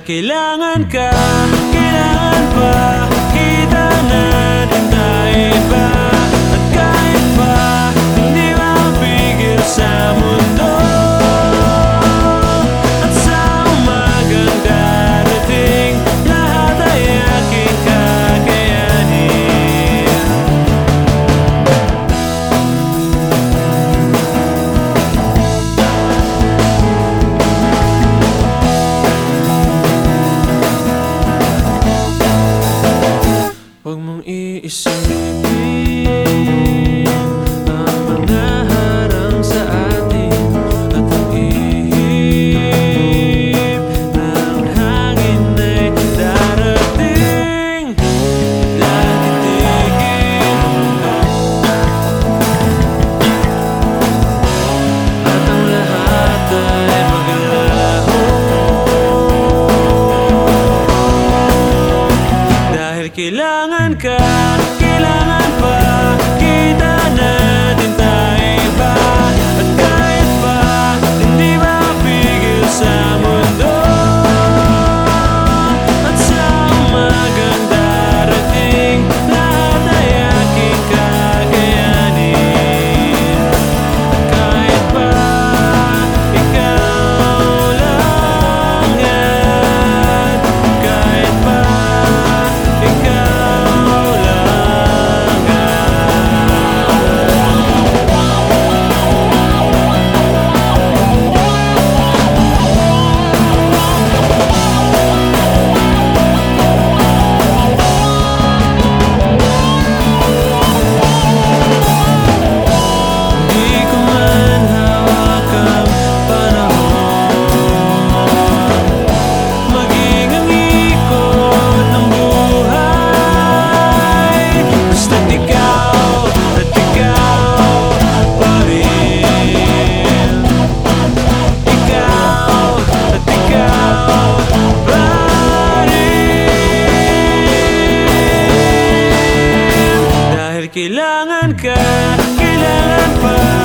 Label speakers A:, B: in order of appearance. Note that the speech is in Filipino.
A: kailangan ka, kailangan pa kita na din tayo pa. At kahit pa hindi mapigil sa mundo, at sa umagang darating, lahat ay aking kakayanin. Huwag mong iisipin ang mga harang sa atin at ang ihip ng hangin ay darating. Lahat titigil at ang lahat ay maglalaho, dahil kailangan ka, kailangan pa kita na din tayo pa. At kahit pa hindi mapigil sa mundo, at sa umagang darating, lahat ay aking kakayanin. At kahit pa ikaw lang yan, kahit pa ikaw lang di ko man hawak ang panahon, maging ang ikot ng buhay. Basta't ikaw at ikaw pa rin. Ikaw at ikaw pa rin. Dahil kailangan ka, kailangan pa